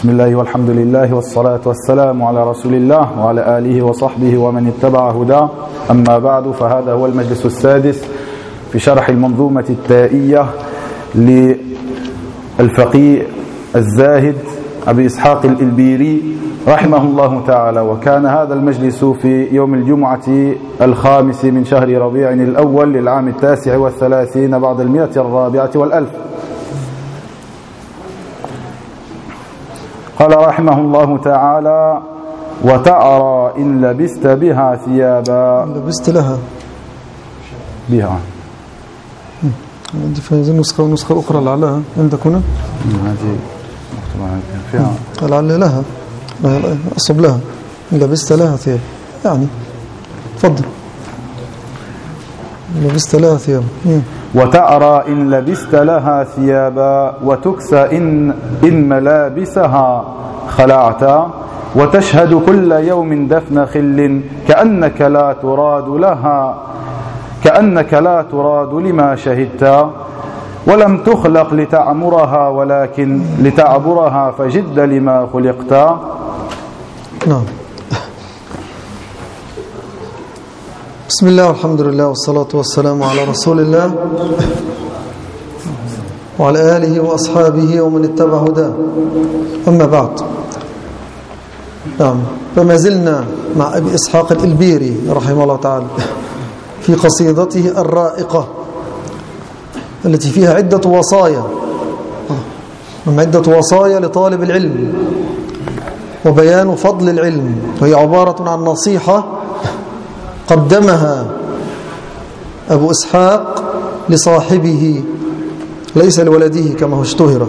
بسم الله والحمد لله والصلاة والسلام على رسول الله وعلى آله وصحبه ومن اتبع هداه. أما بعد، فهذا هو المجلس السادس في شرح المنظومة التائية للفقيه الزاهد أبي إسحاق الإلبيري رحمه الله تعالى. وكان هذا المجلس في يوم الجمعة 5 من شهر ربيع الأول للعام 39 بعد 104 و100. قال رحمه الله تعالى: وتعرى إن لبست بها ثيابا. لبست لها بها عندي في نسخة ونسخة أخرى لعلها عندك هنا هذه فيها لعل لها أصب لها إن لبست لها ثياب، يعني تفضل لبست لها ثياب. وتعرى إن لبست لها ثيابا وتكسى إن ملابسها خلعتا وتشهد كل يوم دفن خل كأنك لا تراد لما شهدت ولم تخلق لتعمرها ولكن لتعبرها فجد لما خلقت. نعم. بسم الله والحمد لله والصلاة والسلام على رسول الله وعلى آله وأصحابه ومن اتبع هداه. أما بعد، نعم، فما زلنا مع أبي إسحاق الإلبيري رحمه الله تعالى في قصيدته الرائقة التي فيها عدة وصايا لطالب العلم وبيان فضل العلم، وهي عبارة عن نصيحة قدمها أبو إسحاق لصاحبه، ليس لولده كما هو اشتهر،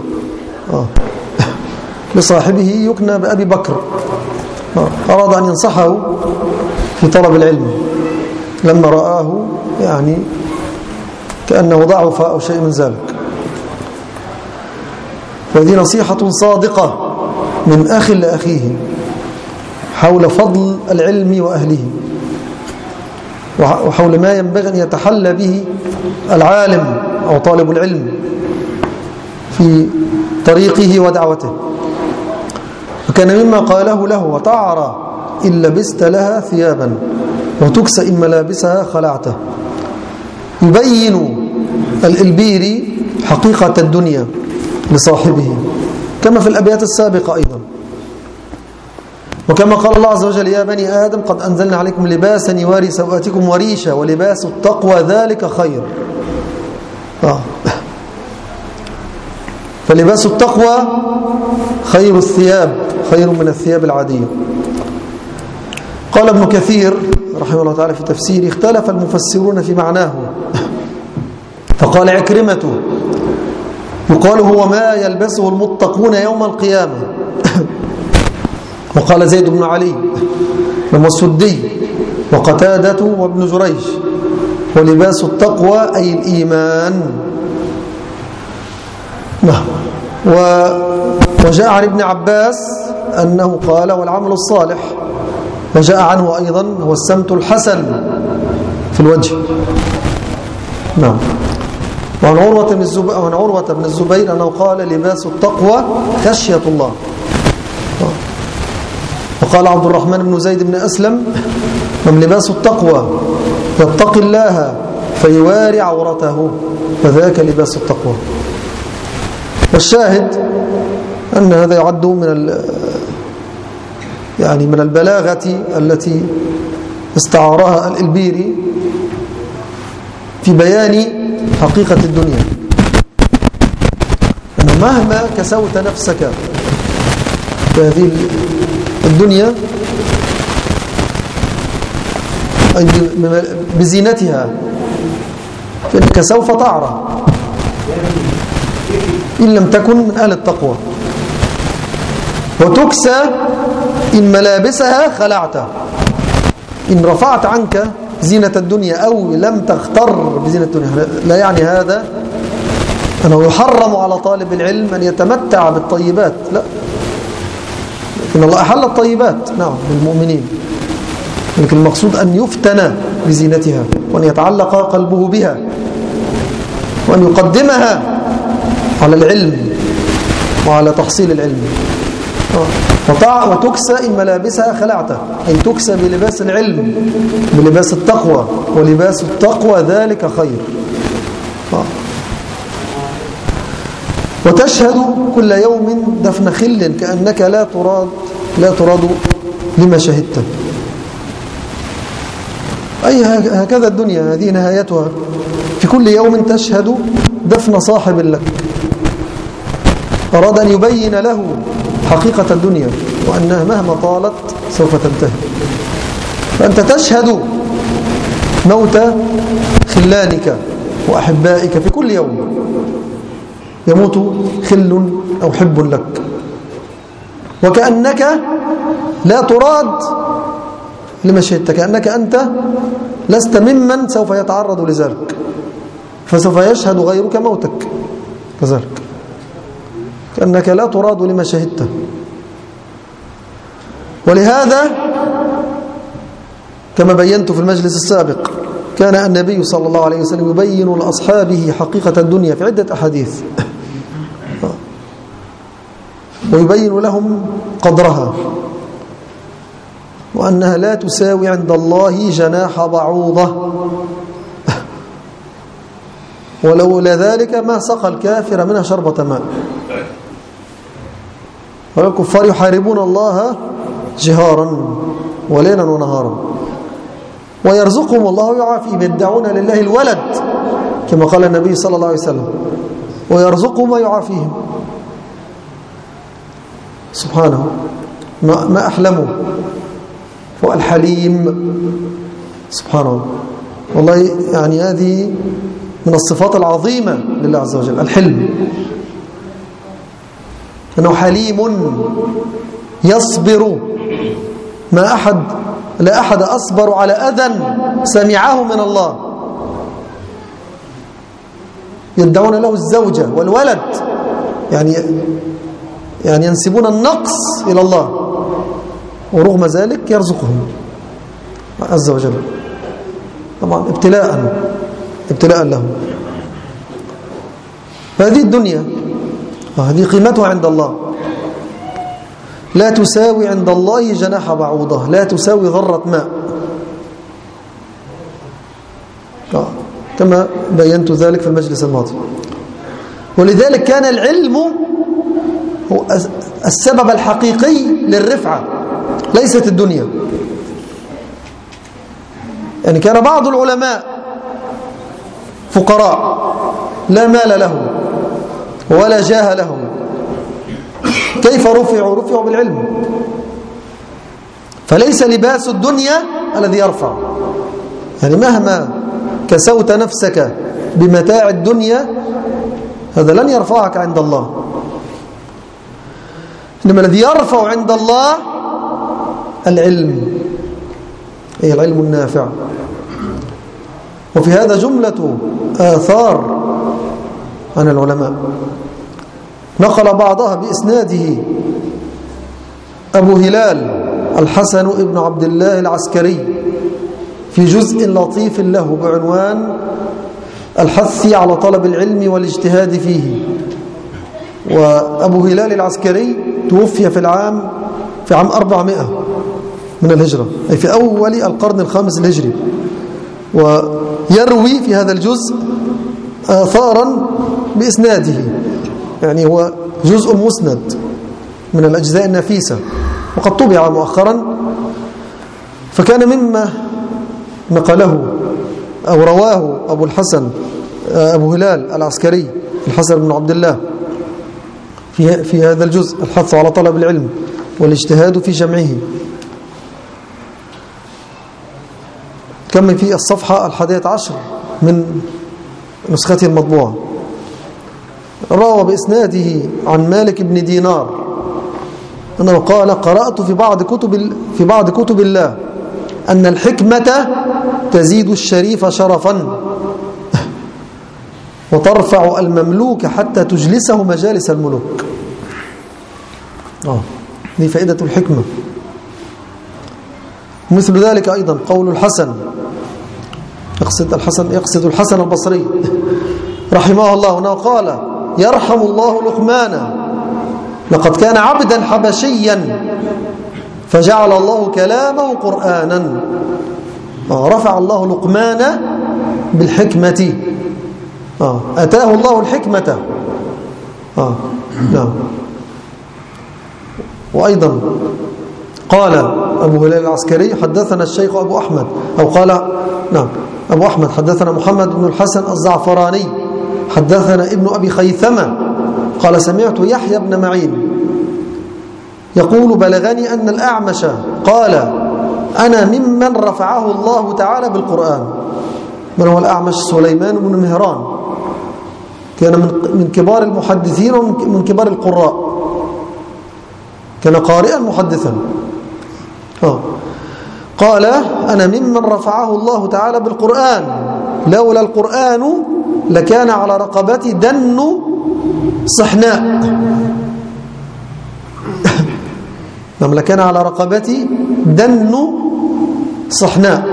لصاحبه يكنى بأبي بكر. أراد أن ينصحه في طلب العلم لما رآه يعني كأنه ضعف أو شيء من ذلك. فهذه نصيحة صادقة من أخ لأخيه حول فضل العلم وأهله، وحول ما ينبغي أن يتحلى به العالم أو طالب العلم في طريقه ودعوته. وكان مما قاله له: وتعرى إن لبست لها ثيابا وتكسى إن ملابسها خلعته. يبين الإلبيري حقيقة الدنيا لصاحبه كما في الأبيات السابقة أيضا، وكما قال الله عز وجل: يا بني آدم قد أنزلنا عليكم لباسا يواري سوآتكم وريشا ولباس التقوى ذلك خير. فلباس التقوى خير الثياب، خير من الثياب العادية. قال ابن كثير رحمه الله تعالى في تفسيره: اختلف المفسرون في معناه، فقال عكرمة: يقال هو ما يلبسه المتقون يوم القيامة. وقال زيد بن علي والسدي وقتادة وابن جريج: ولباس التقوى أي الإيمان. وجاء عن ابن عباس أنه قال: والعمل الصالح. وجاء عنه أيضا: هو السمت الحسن في الوجه. نعم. وعن عروة بن الزبير أنه قال: لباس التقوى خشية الله. وقال عبد الرحمن بن زيد بن أسلم: من لباس التقوى يتقي الله فيواري عورته فذاك لباس التقوى. والشاهد أن هذا يعد من البلاغة التي استعارها الإلبيري في بيان حقيقة الدنيا، أن مهما كسوت نفسك في هذه الدنيا أي بزينتها فإنك سوف تعرى إن لم تكن من أهل التقوى. وتكسى إن ملابسها خلعتها. إن رفعت عنك زينة الدنيا أو لم تختر بزينة الدنيا، لا يعني هذا أنه يحرم على طالب العلم أن يتمتع بالطيبات، لا، إن الله أحل الطيبات نعم للمؤمنين، لكن المقصود أن يفتن بزينتها وأن يتعلق قلبه بها وأن يقدمها على العلم وعلى تحصيل العلم. وتكسى إن ملابسها خلعته، أي تكسى بلباس العلم، بلباس التقوى، ولباس التقوى ذلك خير. وتشهد كل يوم دفن خل كأنك لا تراد لما شهدته. أي هكذا الدنيا، هذه نهايتها. في كل يوم تشهد دفن صاحب لك أراد أن يبين له حقيقة الدنيا، وأنها مهما طالت سوف تنتهي. فأنت تشهد موت خلانك وأحبائك في كل يوم، يموت خل أو حب لك، وكأنك لا تراد لما شهدت، كأنك أنت لست ممن سوف يتعرض لذلك، فسوف يشهد غيرك موتك كذلك، كأنك لا تراد لما شهدته. ولهذا كما بينت في المجلس السابق كان النبي صلى الله عليه وسلم يبين لأصحابه حقيقة الدنيا في عدة أحاديث، ويبين لهم قدرها، وأنها لا تساوي عند الله جناح بعوضة، ولولا ذلك ما سقى الكافر منها شربة ماء. والكفار يحاربون الله جهارا وليلا ونهارا، ويرزقهم الله ويعافيهم، يدعون لله الولد كما قال النبي صلى الله عليه وسلم، ويرزقهم ويعافيهم سبحانه. ما أحلمه، هو الحليم سبحانه. والله يعني هذه من الصفات العظيمة لله عز وجل، الحلم، أنه حليم يصبر، لا أحد أصبر على أذى سمعه من الله. يدعون له الزوجة والولد، يعني ينسبون النقص إلى الله، ورغم ذلك يرزقهم عز وجل، طبعا ابتلاء لهم. فهذه الدنيا هذه قيمتها عند الله، لا تساوي عند الله جناح بعوضة، لا تساوي ذرة ماء، كما بينت ذلك في المجلس الماضي. ولذلك كان العلم هو السبب الحقيقي للرفعة، ليست الدنيا. يعني كان بعض العلماء فقراء لا مال لهم ولا جاه لهم، كيف رفعوا؟ رفعوا بالعلم. فليس لباس الدنيا الذي يرفع، يعني مهما كسوت نفسك بمتاع الدنيا هذا لن يرفعك عند الله، إنما الذي يرفع عند الله العلم، أي العلم النافع. وفي هذا جملة آثار عن العلماء، نقل بعضها بإسناده أبو هلال الحسن ابن عبد الله العسكري في جزء لطيف له بعنوان الحث على طلب العلم والاجتهاد فيه. وأبو هلال العسكري توفي في عام 400 من الهجرة، أي في أول القرن الخامس الهجري، ويروي في هذا الجزء آثارا بإسناده، يعني هو جزء مسند من الأجزاء النفيسة، وقد طبع مؤخرا. فكان مما نقله أو رواه أبو هلال العسكري الحسن بن عبد الله في هذا الجزء الحث على طلب العلم والاجتهاد في جمعه. كما في الصفحة 11 من نسخته المطبوعة، روى بإسناده عن مالك بن دينار أنه قال: قرأت في بعض كتب الله أن الحكمة تزيد الشريف شرفا وترفع المملوك حتى تجلسه مجالس الملوك. دي فائدة الحكمة. مثل ذلك أيضا قول الحسن، يقصد الحسن البصري رحمه الله، أنه قال: يرحم الله لقمان لقد كان عبدا حبشيا فجعل الله كلامه قرآنا. رفع الله لقمان بالحكمة. أتاه الله الحكمة. نعم. وأيضا قال أبو هلال العسكري حدثنا الشيخ أبو أحمد، أو قال نعم أبو أحمد حدثنا محمد بن الحسن الزعفراني حدثنا ابن أبي خيثمة قال سمعت يحيى بن معين يقول بلغني أن الأعمش قال أنا ممن رفعه الله تعالى بالقرآن. من هو الأعمش؟ سليمان بن مهران، كان من كبار المحدثين ومن كبار القراء، كان قارئا محدثا. قال أنا ممن رفعه الله تعالى بالقرآن، لولا القرآن لكان على رقبتي دن صحناء. لكان على رقبتي دن صحناء.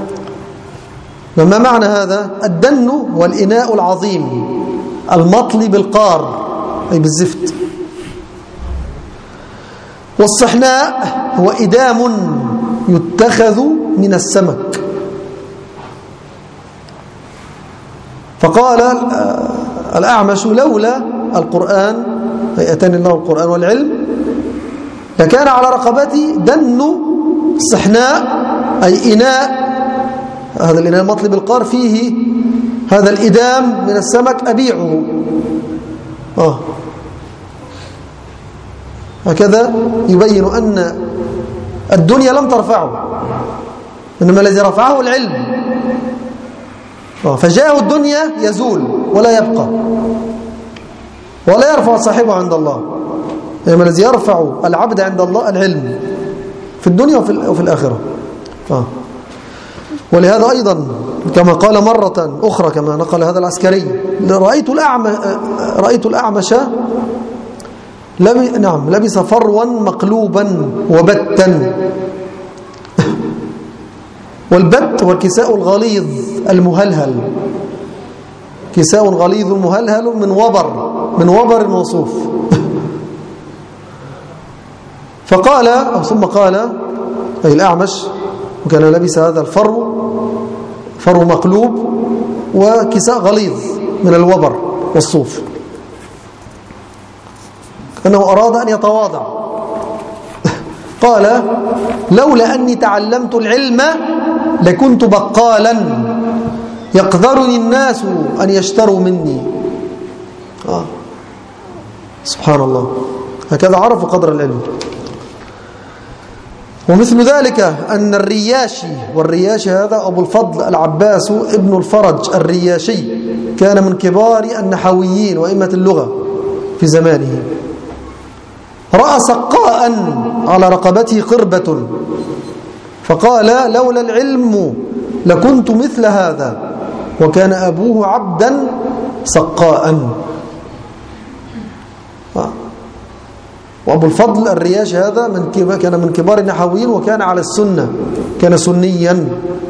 ما معنى هذا؟ الدن هو الإناء العظيم المطلي بالقار أي بالزفت، والصحناء هو إدام يتخذ من السمك. فقال الأعمش لولا القرآن أي أتاني الله القرآن والعلم لكان على رقبتي دن صحناء أي إناء، هذا الإناء المطلي بالقار فيه هذا الإدام من السمك أبيعه. هكذا يبين أن الدنيا لم ترفعه، إنما الذي رفعه العلم. فجاءه الدنيا يزول ولا يبقى ولا يرفع صاحبه عند الله، إنما الذي يرفع العبد عند الله العلم في الدنيا وفي الآخرة. ولهذا أيضا كما قال مرة أخرى كما نقل هذا العسكري رأيت الأعمش لبس فروا مقلوبا وبتا. والبت هو الكساء الغليظ المهلهل، كساء غليظ مهلهل من وبر وصوف. فقال أو ثم قال أي الأعمش وكان لبس هذا الفرو مقلوب وكساء غليظ من الوبر والصوف، أنه أراد أن يتواضع. قال لولا أني تعلمت العلم لكنت بقالا يقدرني الناس أن يشتروا مني. سبحان الله، هكذا عرفوا قدر العلم. ومثل ذلك أن والرياشي هذا أبو الفضل العباس ابن الفرج الرياشي كان من كبار النحويين وإمة اللغة في زمانه. رأى سقاء على رقبته قربة فقال لولا العلم لكنت مثل هذا، وكان أبوه عبدا سقاء. وأبو الفضل الرياشي هذا كان من كبار النحويين وكان على السنة، كان سنيا.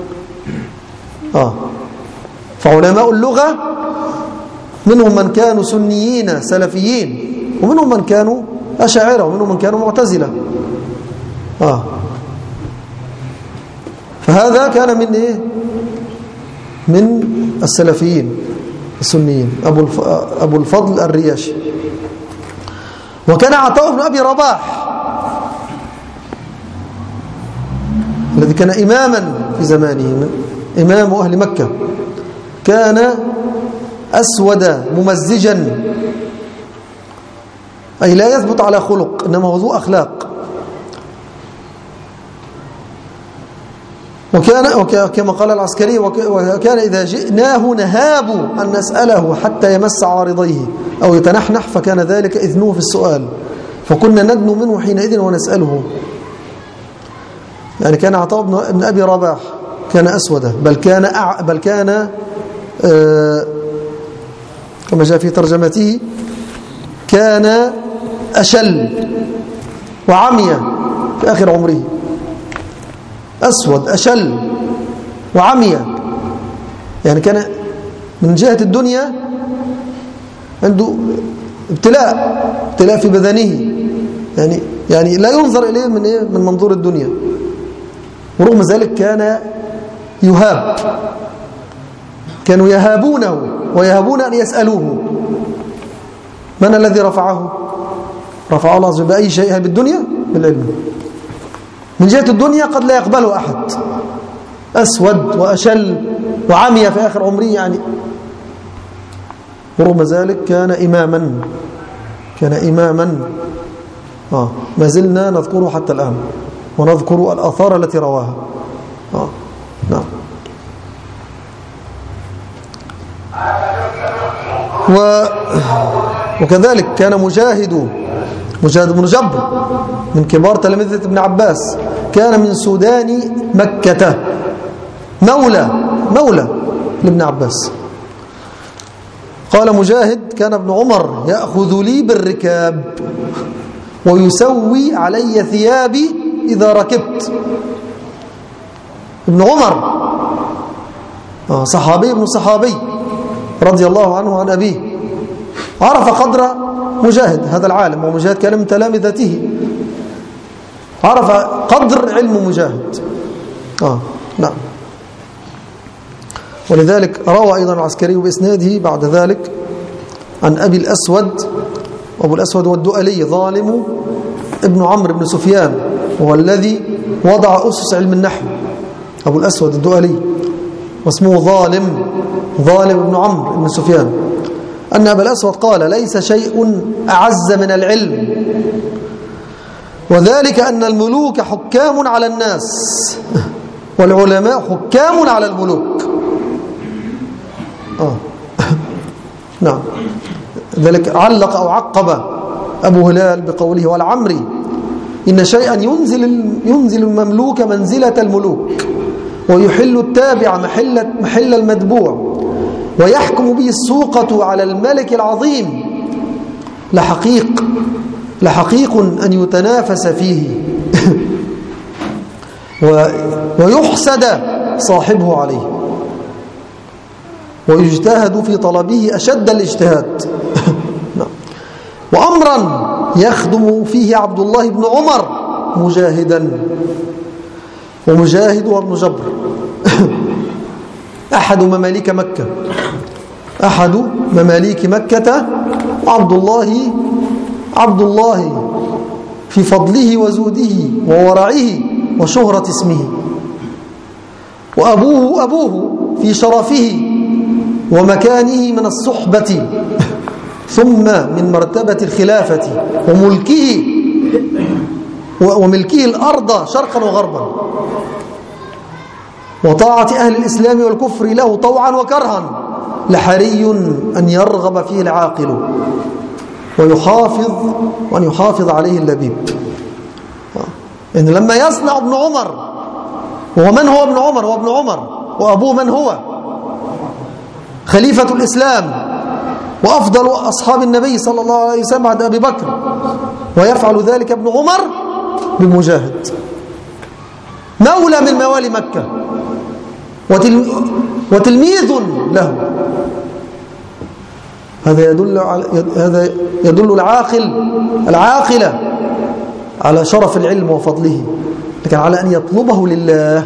فعلماء اللغة منهم من كانوا سنيين سلفيين، ومنهم من كانوا أشاعرة، ومنهم من كانوا معتزلة. فهذا كان من إيه؟ من السلفيين السنيين أبو الفضل الرياشي. وكان عطاء بن أبي رباح الذي كان إماما في زمانه، إمام أهل مكة، كان أسود ممزجا أي لا يثبت على خلق، إنما هو ذو أخلاق. وكان كما قال العسكري وكان إذا جئناه نهاب أن نسأله حتى يمس عارضيه أو يتنحنح، فكان ذلك إذنه في السؤال، فكنا ندنو منه حينئذ ونسأله. يعني كان عطاء بن أبي رباح كان أسودا، بل كان كما جاء في ترجمته كان أشل وعمي في آخر عمره، أسود أشل وعمي، يعني كان من جهة الدنيا عنده ابتلاء في بدنه، يعني لا ينظر إليه من منظور الدنيا. ورغم ذلك كان يهاب، كانوا يهابونه ويهابون أن يسألوه. من الذي رفعه؟ رفعه الله عز وجل بأي شيء بالدنيا؟ بالعلم. من جهة الدنيا قد لا يقبله أحد، أسود وأشل وعمي في آخر عمره يعني. ورغم ذلك كان إماما ما زلنا نذكره حتى الآن، ونذكر الآثار التي رواها. نعم. وكذلك كان مجاهد بن جبر من كبار تلامذة ابن عباس، كان من سودان مكة، مولى لابن عباس. قال مجاهد: كان ابن عمر يأخذ لي بالركاب ويسوي علي ثيابي إذا ركبت. ابن عمر صحابي ابن صحابي رضي الله عنه عن أبيه، عرف قدر مجاهد هذا العالم، ومجاهد كان من تلامذته، عرف قدر علم مجاهد. نعم. ولذلك روى أيضا العسكري بإسناده بعد ذلك عن أبي الأسود، وأبو الأسود هو الدؤلي ابن عمرو بن سفيان، وهو الذي وضع أسس علم النحو. أبو الأسود الدؤلي، واسمه ظالم بن عمرو بن سفيان، أن أبا الأسود قال: ليس شيء أعز من العلم، وذلك أن الملوك حكام على الناس والعلماء حكام على الملوك. نعم. ذلك علق أو عقب أبو هلال بقوله: والعمري إن شيئا ينزل المملوك منزلة الملوك، ويحل التابع محل المتبوع، ويحكم به السوقة على الملك العظيم، لحقيق أن يتنافس فيه ويحسد صاحبه عليه، ويجتهد في طلبه أشد الاجتهاد. وأمرا يخدم فيه عبد الله بن عمر مجاهدا، ومجاهد وابن جبر أحد مماليك مكة، عبد الله في فضله وزوده وورعه وشهرة اسمه، وأبوه في شرفه ومكانه من الصحبة، ثم من مرتبة الخلافة وملكه الأرض شرقا وغربا، وطاعة أهل الإسلام والكفر له طوعا وكرها، لحري أن يرغب فيه العاقل وأن يحافظ عليه اللبيب. إن لما يصنع ابن عمر، ومن هو ابن عمر؟ هو ابن عمر، وأبوه من هو؟ خليفة الإسلام وأفضل أصحاب النبي صلى الله عليه وسلم بعد أبي بكر، ويفعل ذلك ابن عمر بمجاهد، مولى من موالي مكة وتلميذ له. هذا يدل العاقل على شرف العلم وفضله، لكن على أن يطلبه لله،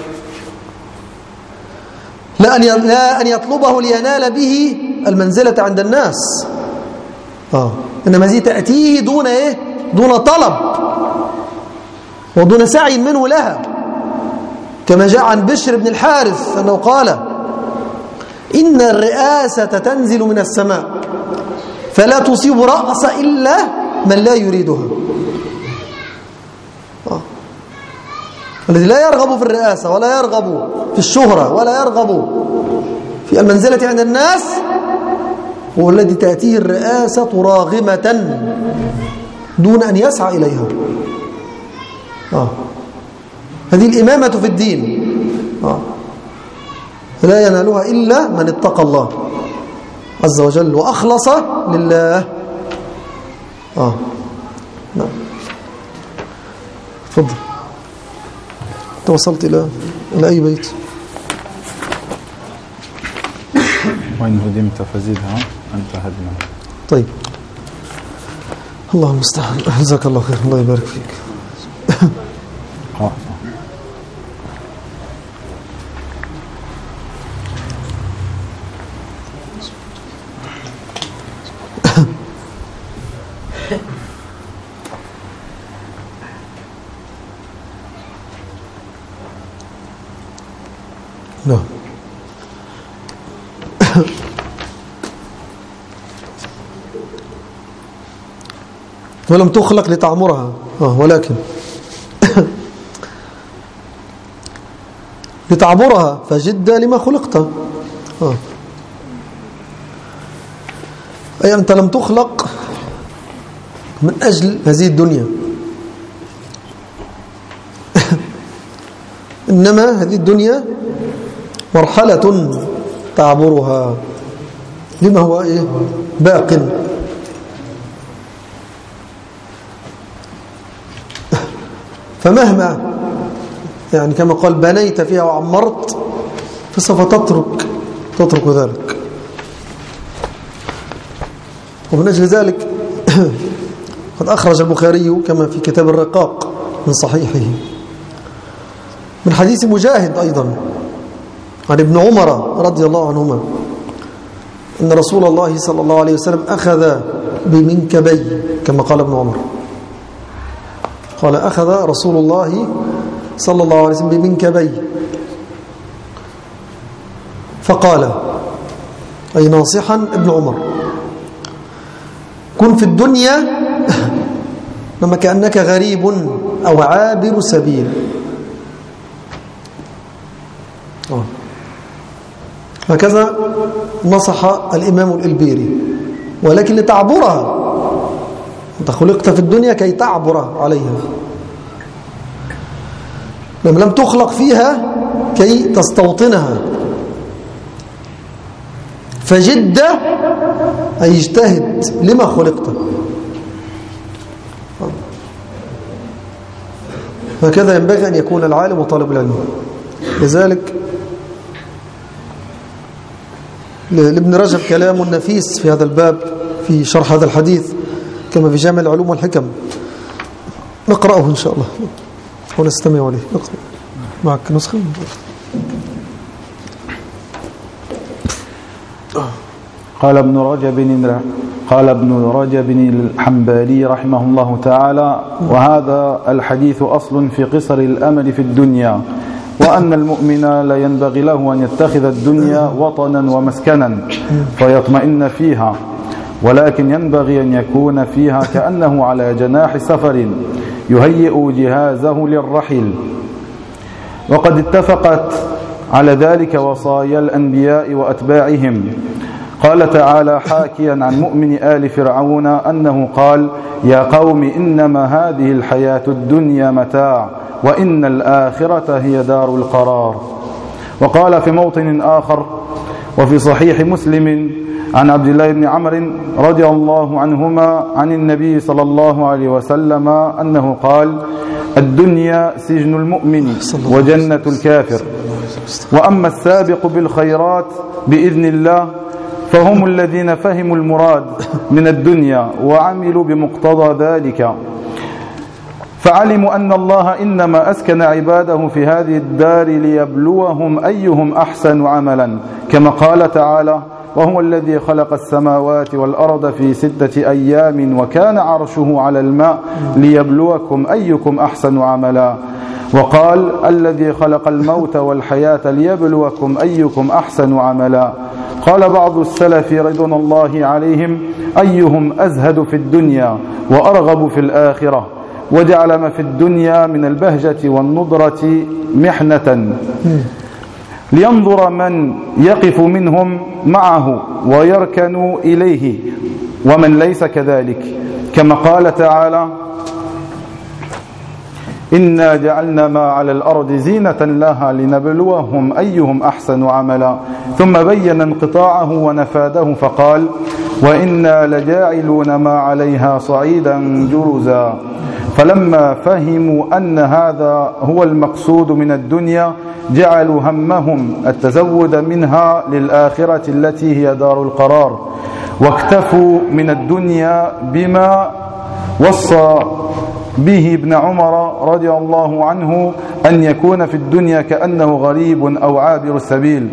لا أن يطلبه لينال به المنزلة عند الناس. إنما هذه تأتيه دون طلب ودون سعي منه لها، كما جاء عن بشر بن الحارث أنه قال: إن الرئاسة تنزل من السماء فلا تصيب رأس إلا من لا يريدها. الذي لا يرغب في الرئاسة ولا يرغب في الشهرة ولا يرغب في المنزلة عند الناس هو الذي تأتيه الرئاسة راغمة دون أن يسعى إليها. هذه الإمامة في الدين لا ينالها إلا من اتقى الله عز وجل وأخلص لله. نعم. تفضل. توصلت إلى أي بيت؟ وإن هدمت فزدها أنت هدمها. طيب. الله المستعان. جزاك الله خير، الله يبارك فيك. نعم. ولم تخلق لتعمرها، ولكن لتعبرها، فجد لما خلقت. أي أنت لم تخلق من أجل هذه الدنيا، إنما هذه الدنيا مرحلة تعبرها لما هو باق. فمهما يعني كما قال بنيت فيها وعمرت فسوف تترك ذلك. ومن أجل ذلك قد أخرج البخاري كما في كتاب الرقاق من صحيحه من حديث مجاهد أيضا عن ابن عمر رضي الله عنهما أن رسول الله صلى الله عليه وسلم أخذ بمنكبي، كما قال ابن عمر، قال أخذ رسول الله صلى الله عليه وسلم بمنكبي فقال، أي ناصحا ابن عمر: كن في الدنيا لما كأنك غريب أو عابر سبيل. هكذا نصح الإمام الإلبيري، ولكن لتعبرها. أنت خلقت في الدنيا كي تعبر عليها، لم تخلق فيها كي تستوطنها. فجد أي اجتهد لما خلقت. هكذا ينبغي أن يكون العالم وطالب العلم. لذلك لابن رجب كلام نفيس في هذا الباب في شرح هذا الحديث كما في جامع العلوم والحكم، نقرأه إن شاء الله ونستمع عليه. نقرأ معك نسخة. قال ابن رجب الحنبلي رحمه الله تعالى: وهذا الحديث أصل في قصر الأمل في الدنيا، وأن المؤمن لا ينبغي له أن يتخذ الدنيا وطنا ومسكنا فيطمئن فيها، ولكن ينبغي أن يكون فيها كأنه على جناح سفر يهيئ جهازه للرحيل. وقد اتفقت على ذلك وصايا الأنبياء وأتباعهم. قال تعالى حاكيا عن مؤمن آل فرعون أنه قال: يا قوم إنما هذه الحياة الدنيا متاع وإن الآخرة هي دار القرار. وقال في موطن آخر وفي صحيح مسلم عن عبد الله بن عمرو رضي الله عنهما عن النبي صلى الله عليه وسلم أنه قال: الدنيا سجن المؤمن وجنة الكافر، وأما السابق بالخيرات بإذن الله فهم الذين فهموا المراد من الدنيا وعملوا بمقتضى ذلك، فعلموا أن الله إنما أسكن عباده في هذه الدار ليبلوهم أيهم أحسن عملا، كما قال تعالى: وهو الذي خلق السماوات والأرض في 6 أيام وكان عرشه على الماء ليبلوكم أيكم أحسن عملا. وقال: الذي خلق الموت والحياة ليبلوكم أيكم أحسن عملا. قال بعض السلف رضوان الله عليهم: أيهم أزهد في الدنيا وأرغب في الآخرة، وجعل ما في الدنيا من البهجة والنضرة محنة لينظر من يقف منهم معه ويركن إليه ومن ليس كذلك، كما قال تعالى: إنا جعلنا ما على الأرض زينة لها لنبلوهم أيهم أحسن عملا. ثم بين انقطاعه ونفاده فقال: وإنا لجاعلون ما عليها صعيدا جرزا. فلما فهموا أن هذا هو المقصود من الدنيا جعلوا همهم التزود منها للآخرة التي هي دار القرار، واكتفوا من الدنيا بما وصى به ابن عمر رضي الله عنه أن يكون في الدنيا كأنه غريب أو عابر السبيل،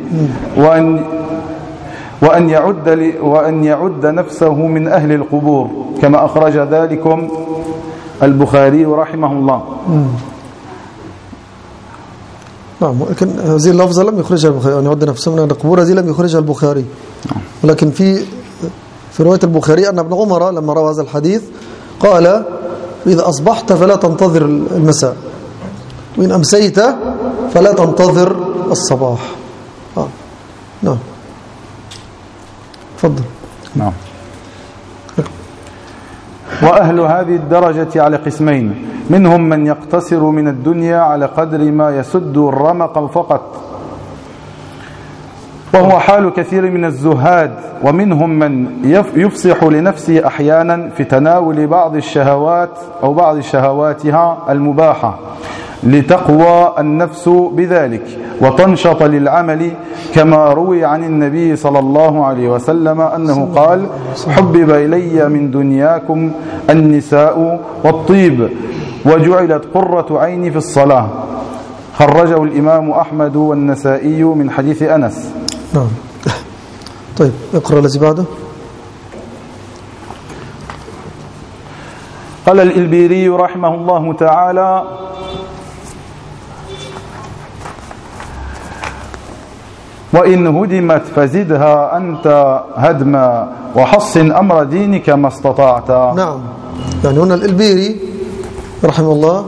وأن يعد نفسه من أهل القبور، كما أخرج ذلكم البخاري رحمه الله. نعم، لكن هذه اللفظة لم يخرجها البخاري، أن يعد نفسه من أهل القبور، هذه لم يخرجها البخاري. ولكن في رواية البخاري أن ابن عمر لما روى هذا الحديث قال: إذا أصبحت فلا تنتظر المساء، وإن أمسيت فلا تنتظر الصباح. نعم، تفضل. نعم. وأهل هذه الدرجة على قسمين: منهم من يقتصر من الدنيا على قدر ما يسد الرمق فقط، وهو حال كثير من الزهاد، ومنهم من يفصح لنفسه أحيانا في تناول بعض الشهوات أو بعض شهواتها المباحة لتقوى النفس بذلك وتنشط للعمل، كما روي عن النبي صلى الله عليه وسلم أنه قال: حبب إلي من دنياكم النساء والطيب وجعلت قرة عيني في الصلاة. خرجه الإمام أحمد والنسائي من حديث أنس. نعم. طيب، اقرأ الذي بعده. قال الإلبيري رحمه الله تعالى: وإن هدمت فزدها أنت هدما وحصن أمر دينك ما استطعت. نعم، يعني هنا الإلبيري رحمه الله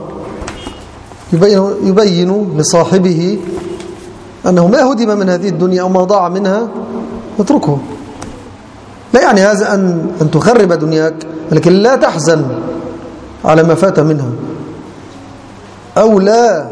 يبين لصاحبه أنه ما هدم من هذه الدنيا أو ما ضاع منها اتركه. لا يعني هذا أن تخرب دنياك، لكن لا تحزن على ما فات منها، أو لا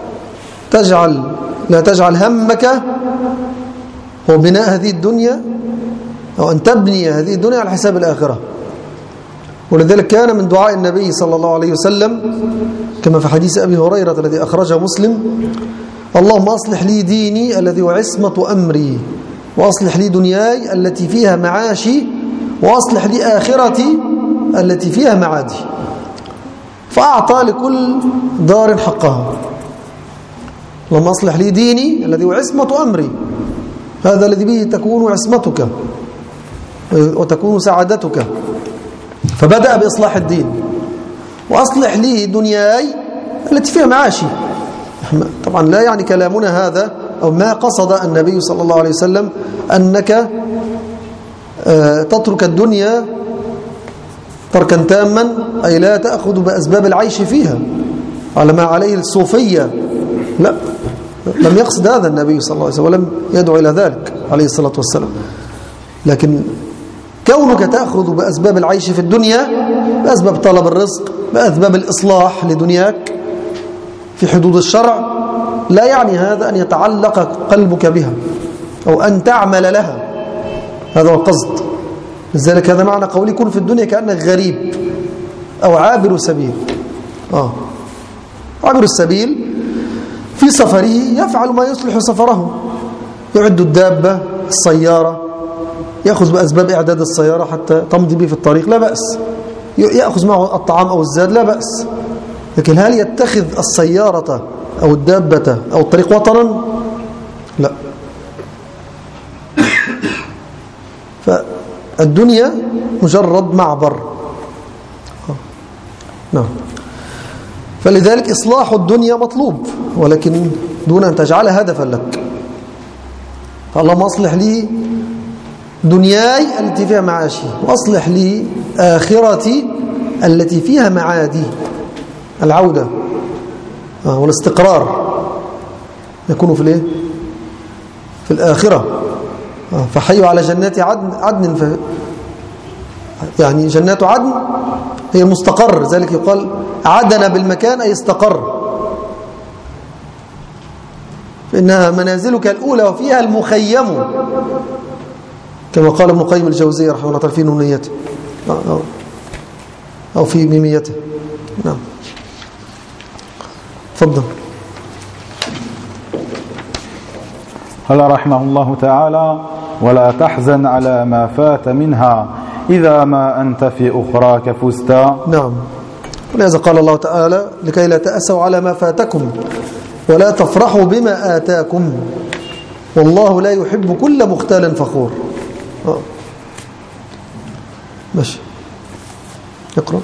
تجعل همك هو بناء هذه الدنيا، أو أن تبني هذه الدنيا على حساب الآخرة. ولذلك كان من دعاء النبي صلى الله عليه وسلم كما في حديث أبي هريرة الذي أخرجه مسلم: اللهم أصلح لي ديني الذي وعصمة أمري، وأصلح لي دنياي التي فيها معاشي، وأصلح لي آخرتي التي فيها معادي. فأعطى لكل دار حقها. اللهم أصلح لي ديني الذي وعصمة أمري، هذا الذي به تكون عصمتك وتكون سعادتك، فبدأ بإصلاح الدين. وأصلح لي دنياي التي فيها معاشي. طبعا لا يعني كلامنا هذا أو ما قصد النبي صلى الله عليه وسلم أنك تترك الدنيا تركا تاما، أي لا تأخذ بأسباب العيش فيها على ما عليه الصوفية. لا، لم يقصد هذا النبي صلى الله عليه وسلم، ولم يدعو إلى ذلك عليه الصلاة والسلام. لكن كونك تأخذ بأسباب العيش في الدنيا، بأسباب طلب الرزق، بأسباب الإصلاح لدنياك في حدود الشرع، لا يعني هذا أن يتعلق قلبك بها أو أن تعمل لها. هذا هو القصد. لذلك هذا معنى قولي: كن في الدنيا كأنك غريب أو عابر سبيل. عابر السبيل في سفره يفعل ما يصلح سفره، يعد الدابة، السيارة، يأخذ بأسباب إعداد السيارة حتى تمضي به في الطريق، لا بأس. يأخذ معه الطعام أو الزاد، لا بأس. لكن هل يتخذ السيارة أو الدابة أو الطريق وطنا؟ لا. فالدنيا مجرد معبر. نعم. فلذلك إصلاح الدنيا مطلوب، ولكن دون أن تجعلها هدفا لك. اللهم أصلح لي دنياي التي فيها معاشي، وأصلح لي آخرتي التي فيها معادي. العودة والاستقرار يكون في في الآخرة. فحيوا على جنات عدن يعني جنات عدن هي مستقر، ذلك يقال عدن بالمكان أي استقر، فإنها منازلك الأولى وفيها المخيم، كما قال ابن قيم الجوزية رحمه الله تعالى في نونيته أو في ميميته. نعم، تفضل. قال رحمه الله تعالى: ولا تحزن على ما فات منها، إذا ما أنت في أخراك فزت. نعم. ولهذا قال الله تعالى لكي لا تأسوا على ما فاتكم ولا تفرحوا بما آتاكم والله لا يحب كل مختال فخور. ماشي اقرأ.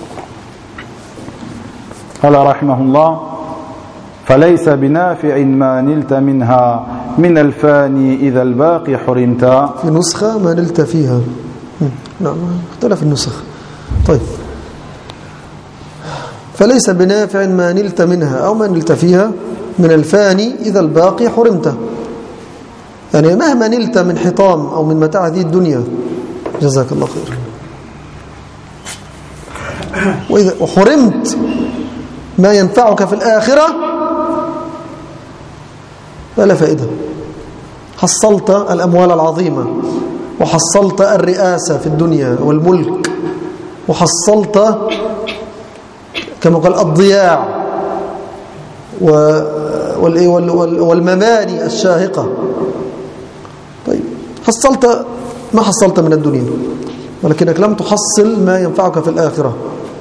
قال رحمه الله فليس بنافع ما نلت منها من الفاني إذا الباقي حرمت. في نسخة ما نلت فيها. نعم اختلف النسخ. طيب فليس بنافع ما نلت منها أو ما نلت فيها من الفاني إذا الباقي حرمت. يعني مهما نلت من حطام أو من متاع هذه الدنيا جزاك الله خير وإذا وحرمت ما ينفعك في الآخرة فلا فائدة. حصلت الأموال العظيمة وحصلت الرئاسة في الدنيا والملك وحصلت كما قال الضياع والممالي الشاهقة. طيب حصلت ما حصلت من الدنيا ولكنك لم تحصل ما ينفعك في الآخرة.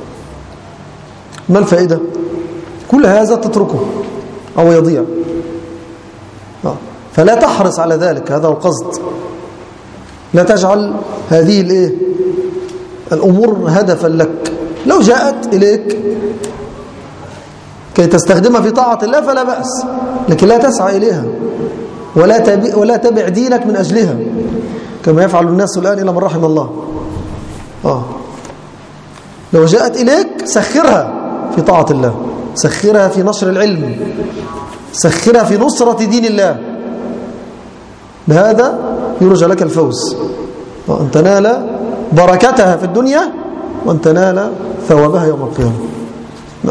ما الفائدة؟ كل هذا تتركه أو يضيع. فلا تحرص على ذلك. هذا هو القصد. لا تجعل هذه الأمور هدفا لك. لو جاءت إليك كي تستخدمها في طاعة الله فلا بأس لكن لا تسعى إليها ولا تبع دينك من أجلها كما يفعل الناس الآن إلى من رحم الله. لو جاءت إليك سخرها في طاعة الله سخرها في نشر العلم سخرها في نصرة دين الله. بهذا يرجى لك الفوز وأن تنال بركتها في الدنيا وأن تنال ثوابها يوم القيامة. نعم.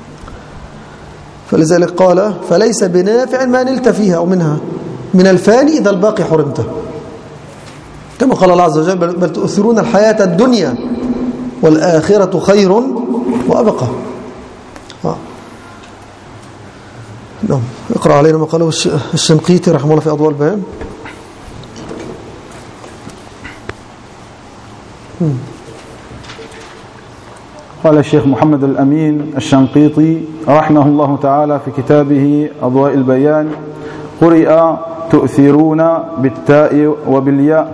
فلذلك قال فليس بنافع ما نلت فيها أو منها من الفاني إذا الباقي حرمته كما قال الله عز وجل بل تؤثرون الحياة الدنيا والآخرة خير وأبقى. نعم. اقرأ علينا ما قاله الشنقيطي رحمه الله في أضواء البيان. قال الشيخ محمد الأمين الشنقيطي رحمه الله تعالى في كتابه أضواء البيان قرئ تؤثرون بالتاء وبالياء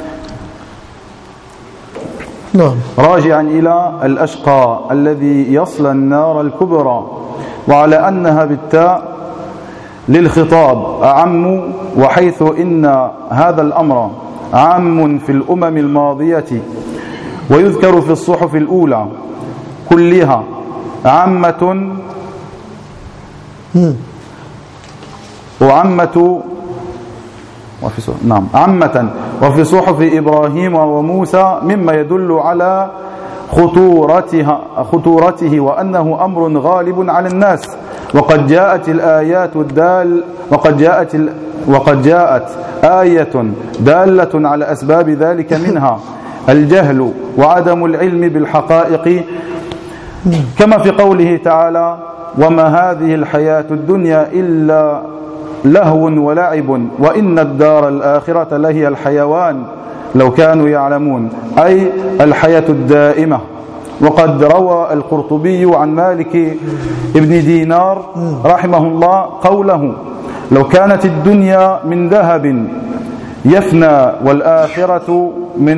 نعم. راجعا إلى الأشقى الذي يصل النار الكبرى وعلى أنها بالتاء للخطاب أعم وحيث إن هذا الأمر عام في الأمم الماضية ويذكر في الصحف الأولى كلها عامة وعامة نعم عامة وفي صحف إبراهيم وموسى مما يدل على خطورته وأنه أمر غالب على الناس وقد جاءت الآيات وقد جاءت آية دالة على أسباب ذلك منها الجهل وعدم العلم بالحقائق كما في قوله تعالى وما هذه الحياة الدنيا إلا لهو ولعب وإن الدار الآخرة لهي الحيوان لو كانوا يعلمون أي الحياة الدائمة. وقد روى القرطبي عن مالك ابن دينار رحمه الله قوله لو كانت الدنيا من ذهب يفنى والآخرة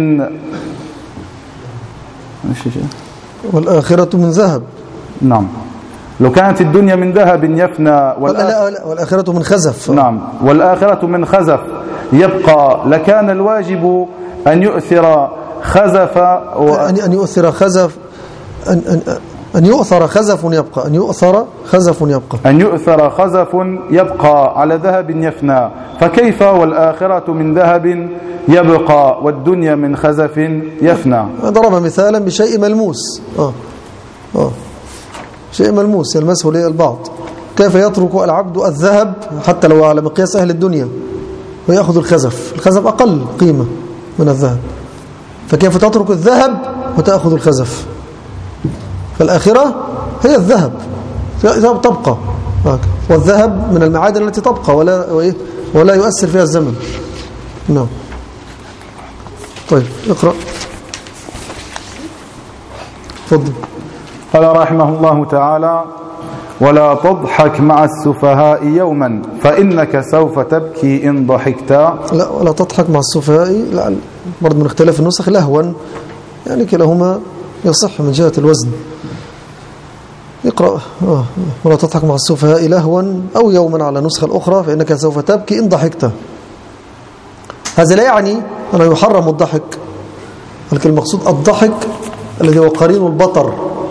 من ذهب. نعم. لو كانت الدنيا من ذهب يفنى والآخرة من خزف. نعم. والآخرة من خزف يبقى لكان الواجب أن يؤثر خزف أن يؤثر خزف أن يؤثر خزف يبقى أن يؤثر خزف يبقى على ذهب يفنى فكيف والآخرة من ذهب يبقى والدنيا من خزف يفنى. ضرب مثالا بشيء ملموس شيء ملموس يلمسه ليه البعض. كيف يترك العبد الذهب حتى لو على مقياس أهل الدنيا ويأخذ الخزف أقل قيمة من الذهب فكيف تترك الذهب وتأخذ الخزف. فالآخرة هي الذهب تبقى والذهب من المعادن التي تبقى ولا يؤثر فيها الزمن. نعم. طيب اقرأ. تفضل. قال رحمه الله تعالى: ولا تضحك مع السفهاء يوما فإنك سوف تبكي إن ضحكت. لا، ولا تضحك مع السفهاء، لا برضه من اختلاف النسخ، لهوا، يعني كلاهما يصح من جهة الوزن. اقرأ ولا تضحك مع السفهاء لهوا أو يوما على نسخة الأخرى فإنك سوف تبكي إن ضحكت. هذا لا يعني أنه يحرم الضحك، ولكن المقصود الضحك الذي هو قرين البطر،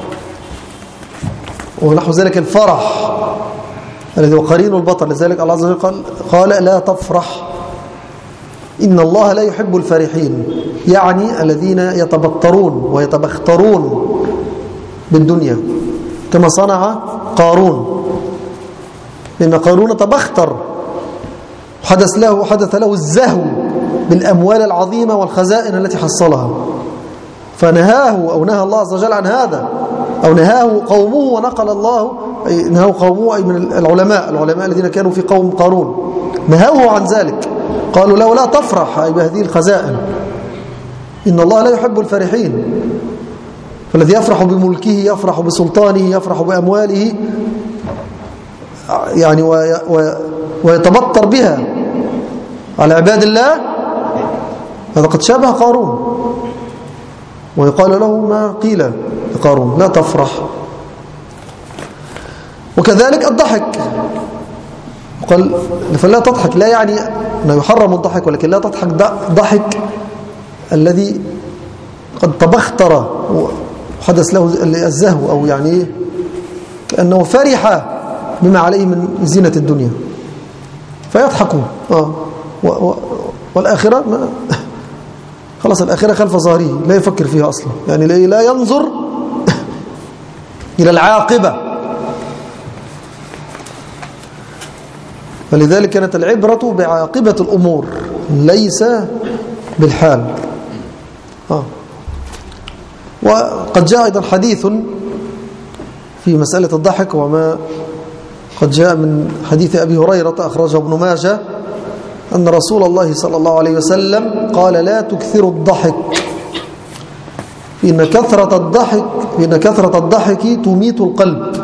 ونحو ذلك الفرح الذي هو قرين البطر. لذلك الله عز وجل قال لا تفرح إن الله لا يحب الفرحين، يعني الذين يتبطرون ويتبخترون بالدنيا كما صنع قارون، لأن قارون تبختر، حدث له الزهو بالأموال العظيمة والخزائن التي حصلها، فنهاه أو نهى الله عز وجل عن هذا، أو نهاه قومه، ونقل الله نهاه قومه أي من العلماء الذين كانوا في قوم قارون، نهاه عن ذلك، قالوا له لا تفرح أي بهذه الخزائن، إن الله لا يحب الفرحين. فالذي يفرح بملكه، يفرح بسلطانه، يفرح بأمواله، يعني ويتبطر بها على عباد الله، هذا قد شابه قارون، ويقال له ما قيل لقارون لا تفرح. وكذلك الضحك، قال فلا تضحك، لا يعني أنه يحرم الضحك، ولكن لا تضحك ضحك الذي قد تبختر وحدث له الزهو، أو يعني كأنه فرح بما عليه من زينة الدنيا فيضحكوا. والآخرة خلاص، الآخرة خلف ظهره، لا يفكر فيها أصلا، يعني لا ينظر إلى العاقبة. فلذلك كانت العبرة بعاقبة الأمور ليس بالحال. وقد جاء أيضا حديث في مسألة الضحك، وما قد جاء من حديث أبي هريرة أخرجه ابن ماجه أن رسول الله صلى الله عليه وسلم قال لا تكثروا الضحك إن كثرة الضحك تميت القلب.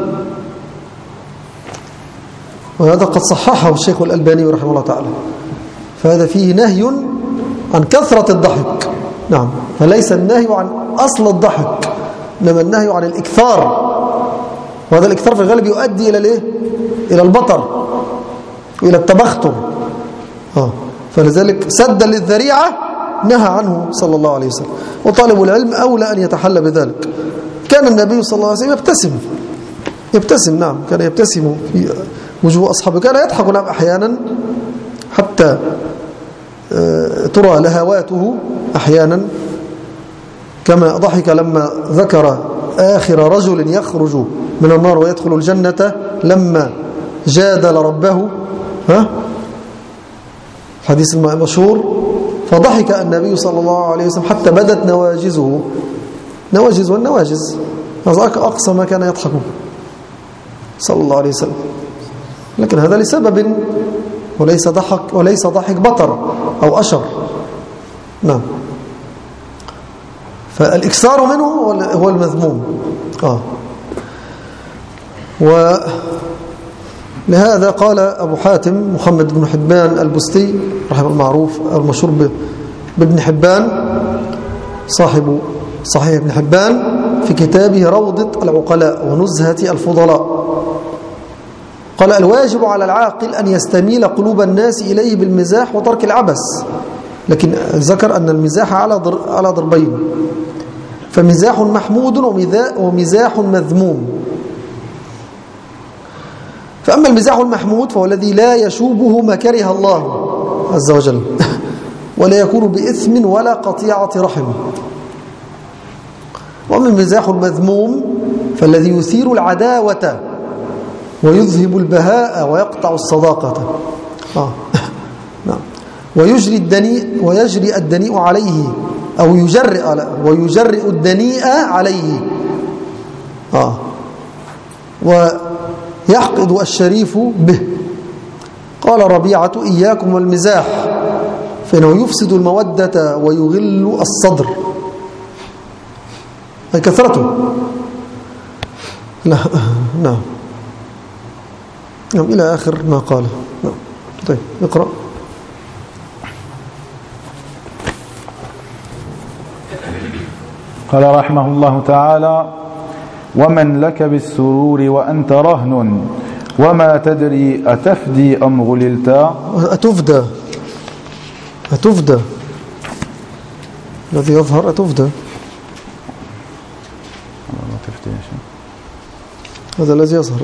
وهذا قد صححه الشيخ الألباني رحمه الله تعالى، فهذا فيه نهي عن كثرة الضحك، نعم، فليس النهي عن أصل الضحك، إنما النهي عن الإكثار، وهذا الإكثار في الغالب يؤدي إلى الإيه؟ إلى البطر وإلى التبختر. فلذلك سدا للذريعة نهى عنه صلى الله عليه وسلم. وطالب العلم أولى أن يتحلى بذلك. كان النبي صلى الله عليه وسلم يبتسم، نعم، كان يبتسم في وجوه أصحابه، كان يضحك لهم أحيانا حتى ترى لهواته أحيانا، كما ضحك لما ذكر آخر رجل يخرج من النار ويدخل الجنة لما جادل ربه، الحديث المشهور، فضحك النبي صلى الله عليه وسلم حتى بدت نواجزه، نواجز والنواجز، هذا أقصى ما كان يضحك صلى الله عليه وسلم، لكن هذا لسبب وليس ضحك بطر أو أشر، نعم. فالإكثار منه هو المذموم. ولهذا قال أبو حاتم محمد بن حبان البستي رحمه المعروف المشهور بابن حبان صاحب صحيح ابن حبان في كتابه روضة العقلاء ونزهة الفضلاء، قال الواجب على العاقل أن يستميل قلوب الناس إليه بالمزاح وترك العبث، لكن ذكر أن المزاح على ضربين، فمزاح محمود ومزاح مذموم. فأما المزاح المحمود فهو الذي لا يشوبه ما كره الله عز وجل ولا يكون بإثم ولا قطيعة رحم. وأما المزاح المذموم فالذي يثير العداوة ويذهب البهاء ويقطع الصداقة، نعم، ويجري الدنيء عليه، أو ويجرئ الدنيء عليه، ويحقد الشريف به. قال ربيعة إياكم والمزاح فإنه يفسد المودة ويغل الصدر. أي كثرته. لا نعم نعم إلى آخر ما قاله. نعم. طيب اقرأ. قال رحمه الله تعالى: ومن لك بالسرور وأنت رهن وما تدري أتفدي أم غللت. أتفدى الذي يظهر أتفدى، هذا الذي يظهر.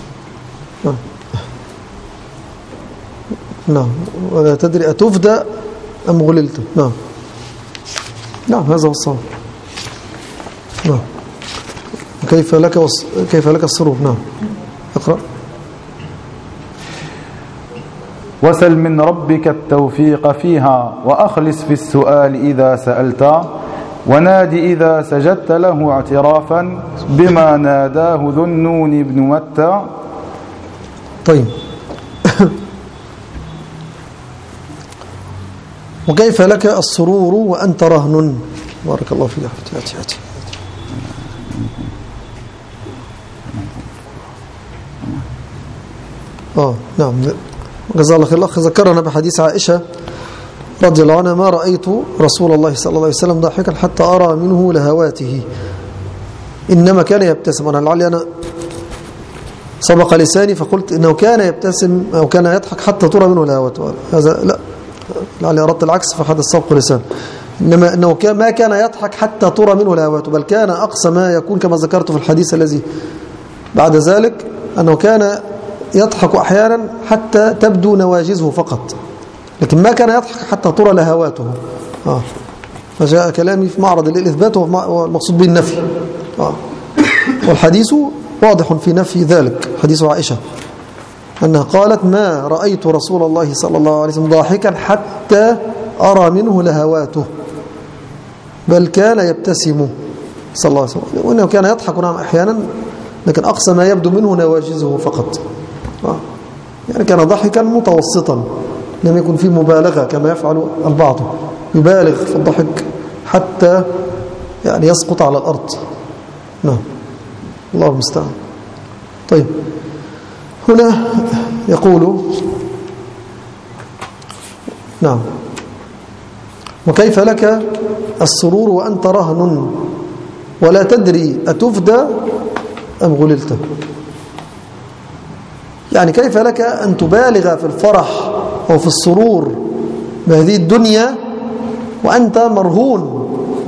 نعم. ولا تدري أتفدى أم غللت. نعم نعم هذا هو الصواب. نعم. كيف لك السرور. نعم اقرأ. وسل من ربك التوفيق فيها وأخلص في السؤال إذا سألت ونادي إذا سجدت له اعترافا بما ناداه ذو النون بن متى. طيب وكيف لك السرور وأنت رهن. بارك الله فيك. هاتي نعم جزاه الله خير. الأخ ذكرنا بحديث عائشة رضي الله عنها: ما رأيت رسول الله صلى الله عليه وسلم ضاحكا حتى أرى منه لهواته، إنما كان يبتسم. أنا لعلي أنا سبق لساني فقلت إنه كان يبتسم أو كان يضحك حتى ترى منه لهواته. هذا لا، لعلي أردت العكس فحدث سبق لسان. إنما أنه ما كان يضحك حتى ترى منه لهواته، بل كان أقصى ما يكون كما ذكرت في الحديث الذي بعد ذلك أنه كان يضحك أحيانا حتى تبدو نواجزه فقط، لكن ما كان يضحك حتى ترى لهواته. فجاء كلامي في معرض الإثبات والمقصود به النفي. والحديث واضح في نفي ذلك. حديث عائشة أنها قالت: ما رأيت رسول الله صلى الله عليه وسلم ضاحكا حتى أرى منه لهواته، بل كان يبتسم صلى الله عليه وسلم. وأنه كان يضحك نعم أحيانا، لكن أقصى ما يبدو منه نواجزه فقط. يعني كان ضحكا متوسطا، لم يكن فيه مبالغة كما يفعل البعض، يبالغ في الضحك حتى يعني يسقط على الأرض. نعم الله المستعان. طيب هنا يقول: نعم وكيف لك السرور وأنت رهن ولا تدري أتفدى أم غللت. يعني كيف لك أن تبالغ في الفرح أو في السرور بهذه الدنيا وأنت مرهون،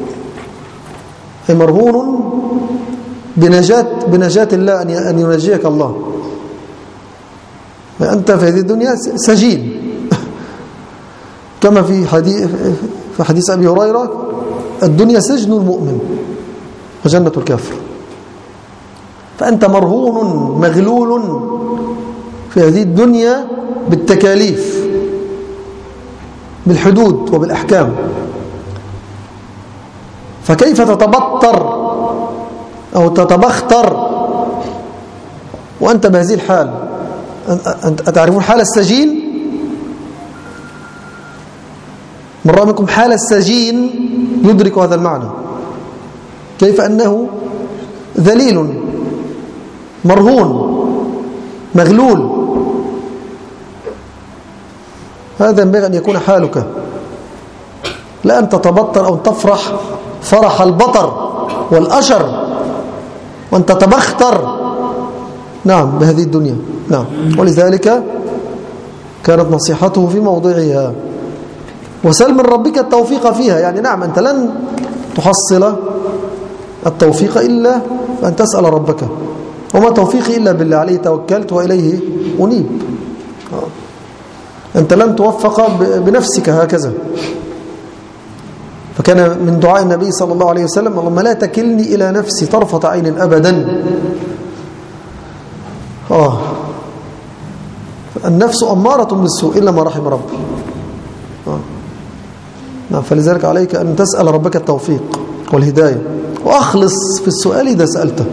أي مرهون بنجاة الله، أن ينجيك الله. أنت في هذه الدنيا سجين كما في حديث أبي هريرة: الدنيا سجن المؤمن وجنة الكافر. فأنت مرهون مغلول في هذه الدنيا بالتكاليف، بالحدود وبالأحكام. فكيف تتبطر أو تتبختر وأنت بهذه الحال؟ أتعرفون حال السجين؟ من رأى منكم حال السجين يدرك هذا المعنى، كيف أنه ذليل مرهون مغلول. هذا ينبغي أن يكون حالك، لا أن تتبطر أو تفرح فرح البطر والأشر وأن تتبختر نعم بهذه الدنيا. نعم. ولذلك كانت نصيحته في موضعها: وسل من ربك التوفيق فيها. يعني نعم أنت لن تحصل التوفيق إلا أن تسأل ربك، وما توفيقي إلا بالله، عليه توكلت وإليه أنيب. أنت لن توفق بنفسك هكذا. فكان من دعاء النبي صلى الله عليه وسلم: اللهم لا تكلني إلى نفسي طرفة عين أبدا. النفس أمارة بالسوء إلا ما رحم ربي. فلذلك عليك أن تسأل ربك التوفيق والهداية، وأخلص في السؤال إذا سألته،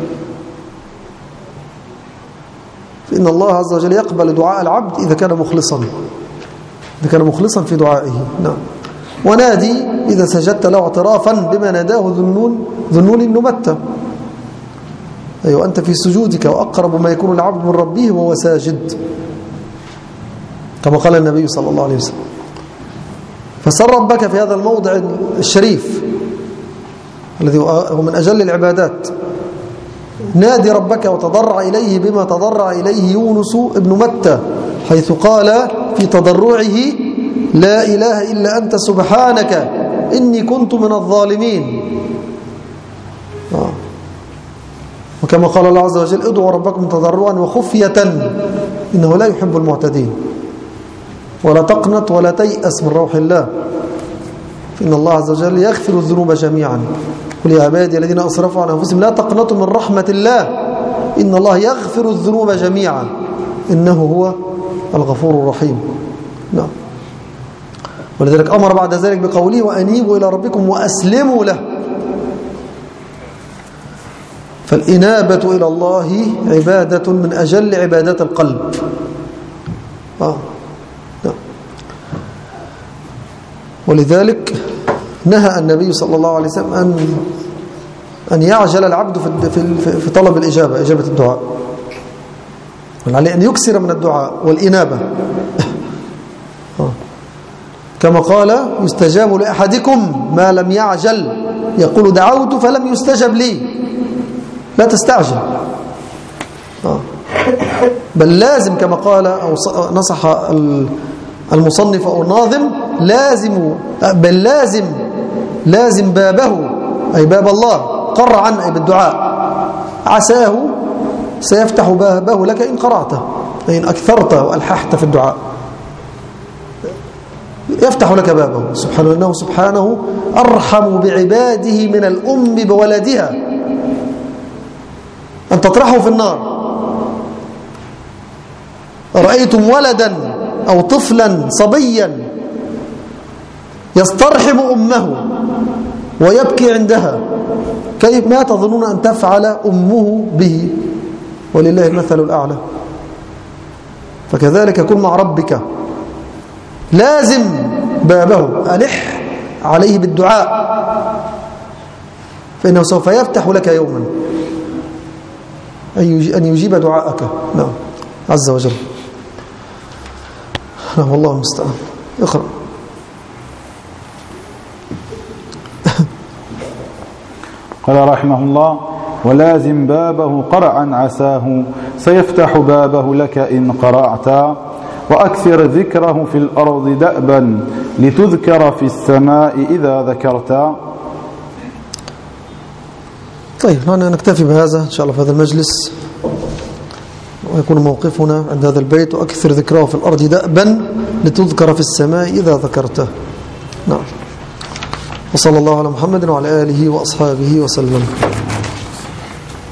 فإن الله عز وجل يقبل دعاء العبد إذا كان مخلصا، في دعائه. نعم. ونادي إذا سجدت له اعترافا بما ناداه ذنون النمتة. أيوة أنت في سجودك وأقرب ما يكون العبد من ربه وهو ساجد، كما قال النبي صلى الله عليه وسلم. فسر ربك في هذا الموضع الشريف الذي هو من أجل العبادات، نادي ربك وتضرع إليه بما تضرع إليه يونس ابن متى، حيث قال في تضرعه: لا إله إلا أنت سبحانك إني كنت من الظالمين. وكما قال الله عز وجل: ادعوا ربكم تضرعا وخفية إنه لا يحب المعتدين. ولا تقنط ولا تيأس من روح الله فإن الله عز وجل يغفر الذنوب جميعا. قل يا عبادي الذين أسرفوا على أنفسهم لا تقنطوا من رحمة الله إن الله يغفر الذنوب جميعا إنه هو الغفور الرحيم. نعم. ولذلك أمر بعد ذلك بقوله: وأنيبوا إلى ربكم وأسلموا له. فالإنابة إلى الله عبادة من أجل عبادات القلب. نعم. ولذلك نهى النبي صلى الله عليه وسلم أن يعجل العبد في طلب الإجابة، إجابة الدعاء، بل عليه أن يكثر من الدعاء والإنابة، كما قال: يستجاب لأحدكم ما لم يعجل، يقول: دعوت فلم يستجب لي. لا تستعجل، بل لازم كما قال أو نصح المصنف أو الناظم: بل لازم بابه، أي باب الله، قرعا أي بالدعاء، عساه سيفتح بابه لك إن قرعته، أي إن أكثرت وألححت في الدعاء يفتح لك بابه سبحانه، إنه سبحانه أرحم بعباده من الأم بولدها، أن تطرحه في النار. رأيتم ولدا أو طفلا صبيا يسترحم أمه ويبكي عندها، كيف ما تظنون أن تفعل أمه به؟ ولله المثل الأعلى. فكذلك كن مع ربك، لازم بابه، ألح عليه بالدعاء، فإنه سوف يفتح لك يوما أن يجيب دعاءك. نعم، عز وجل. نعم، والله المستعان. اقرأ. قال رحمه الله: ولازم بابه قرعا عساه سيفتح بابه لك إن قرعت، وأكثر ذكره في الأرض دأبا لتذكر في السماء إذا ذكرت. طيب، نكتفي بهذا إن شاء الله في هذا المجلس، ويكون موقفنا عند هذا البيت: وأكثر ذكره في الأرض دأبا لتذكر في السماء إذا ذكرته. نعم. وصلى الله على محمد وعلى آله وأصحابه وسلم.